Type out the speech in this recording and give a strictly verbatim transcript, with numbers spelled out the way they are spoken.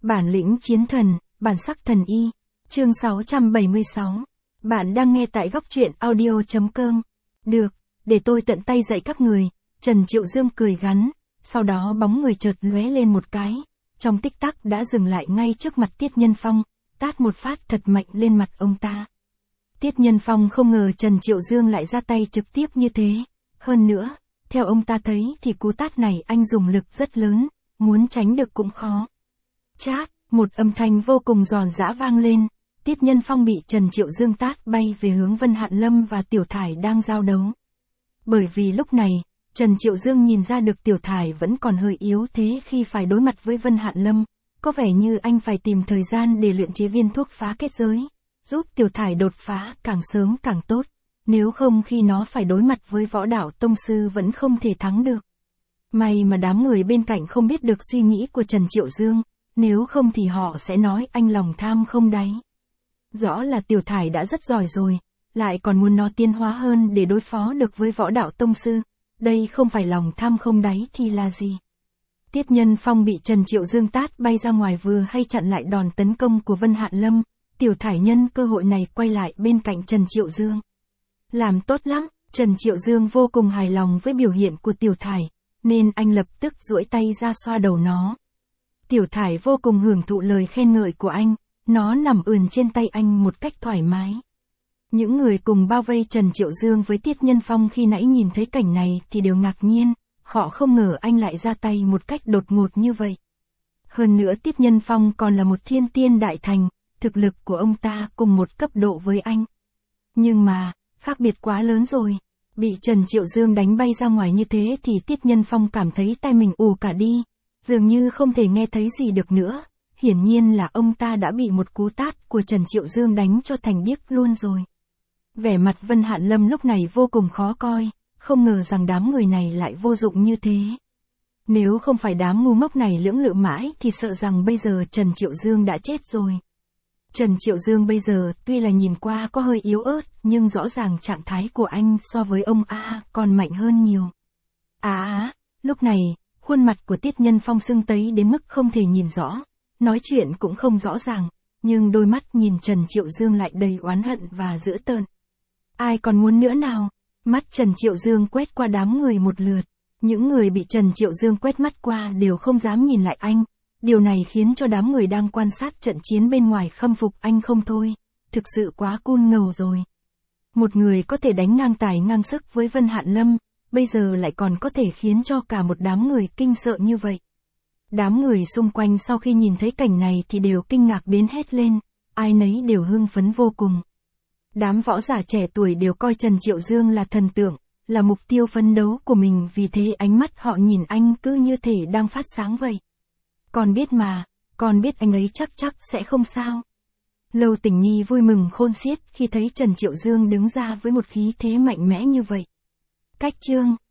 Bản lĩnh chiến thần, bản sắc thần y. Chương sáu trăm bảy mươi sáu. Bạn đang nghe tại góc truyện audio chấm com. Được, để tôi tận tay dạy các người. Trần Triệu Dương cười gắn, sau đó bóng người chợt lóe lên một cái, trong tích tắc đã dừng lại ngay trước mặt Tiết Nhân Phong, tát một phát thật mạnh lên mặt ông ta. Tiết Nhân Phong không ngờ Trần Triệu Dương lại ra tay trực tiếp như thế. Hơn nữa, theo ông ta thấy thì cú tát này anh dùng lực rất lớn, muốn tránh được cũng khó. Chát, một âm thanh vô cùng giòn giã vang lên, Tiết Nhân Phong bị Trần Triệu Dương tát bay về hướng Vân Hạn Lâm và Tiểu Thải đang giao đấu. Bởi vì lúc này, Trần Triệu Dương nhìn ra được Tiểu Thải vẫn còn hơi yếu thế khi phải đối mặt với Vân Hạn Lâm, có vẻ như anh phải tìm thời gian để luyện chế viên thuốc phá kết giới, giúp Tiểu Thải đột phá càng sớm càng tốt, nếu không khi nó phải đối mặt với võ đạo tông sư vẫn không thể thắng được. May mà đám người bên cạnh không biết được suy nghĩ của Trần Triệu Dương, nếu không thì họ sẽ nói anh lòng tham không đáy. Rõ là Tiểu Thải đã rất giỏi rồi, lại còn muốn nó tiến hóa hơn để đối phó được với võ đạo tông sư, đây không phải lòng tham không đáy thì là gì. Tiết Nhân Phong bị Trần Triệu Dương tát bay ra ngoài vừa hay chặn lại đòn tấn công của Vân Hạn Lâm, Tiểu Thải nhân cơ hội này quay lại bên cạnh Trần Triệu Dương. Làm tốt lắm, Trần Triệu Dương vô cùng hài lòng với biểu hiện của Tiểu Thải, nên anh lập tức duỗi tay ra xoa đầu nó. Tiểu Thải vô cùng hưởng thụ lời khen ngợi của anh, nó nằm ườn trên tay anh một cách thoải mái. Những người cùng bao vây Trần Triệu Dương với Tiết Nhân Phong khi nãy nhìn thấy cảnh này thì đều ngạc nhiên, họ không ngờ anh lại ra tay một cách đột ngột như vậy. Hơn nữa Tiết Nhân Phong còn là một thiên tiên đại thành, thực lực của ông ta cùng một cấp độ với anh. Nhưng mà, khác biệt quá lớn rồi. Bị Trần Triệu Dương đánh bay ra ngoài như thế thì Tiết Nhân Phong cảm thấy tai mình ù cả đi, dường như không thể nghe thấy gì được nữa. Hiển nhiên là ông ta đã bị một cú tát của Trần Triệu Dương đánh cho thành điếc luôn rồi. Vẻ mặt Vân Hạn Lâm lúc này vô cùng khó coi, không ngờ rằng đám người này lại vô dụng như thế. Nếu không phải đám ngu ngốc này lưỡng lự mãi thì sợ rằng bây giờ Trần Triệu Dương đã chết rồi. Trần Triệu Dương bây giờ tuy là nhìn qua có hơi yếu ớt, nhưng rõ ràng trạng thái của anh so với ông A còn mạnh hơn nhiều. À á, lúc này, khuôn mặt của Tiết Nhân Phong sưng tấy đến mức không thể nhìn rõ, nói chuyện cũng không rõ ràng, nhưng đôi mắt nhìn Trần Triệu Dương lại đầy oán hận và dữ tợn. Ai còn muốn nữa nào? Mắt Trần Triệu Dương quét qua đám người một lượt, những người bị Trần Triệu Dương quét mắt qua đều không dám nhìn lại anh. Điều này khiến cho đám người đang quan sát trận chiến bên ngoài khâm phục anh không thôi, thực sự quá cool ngầu rồi. Một người có thể đánh ngang tài ngang sức với Vân Hạn Lâm, bây giờ lại còn có thể khiến cho cả một đám người kinh sợ như vậy. Đám người xung quanh sau khi nhìn thấy cảnh này thì đều kinh ngạc đến hét lên, ai nấy đều hưng phấn vô cùng. Đám võ giả trẻ tuổi đều coi Trần Triệu Dương là thần tượng, là mục tiêu phấn đấu của mình, vì thế ánh mắt họ nhìn anh cứ như thể đang phát sáng vậy. Con biết mà, con biết anh ấy chắc chắc sẽ không sao. Lâu Tình Nhi vui mừng khôn xiết khi thấy Trần Triệu Dương đứng ra với một khí thế mạnh mẽ như vậy. Cách chương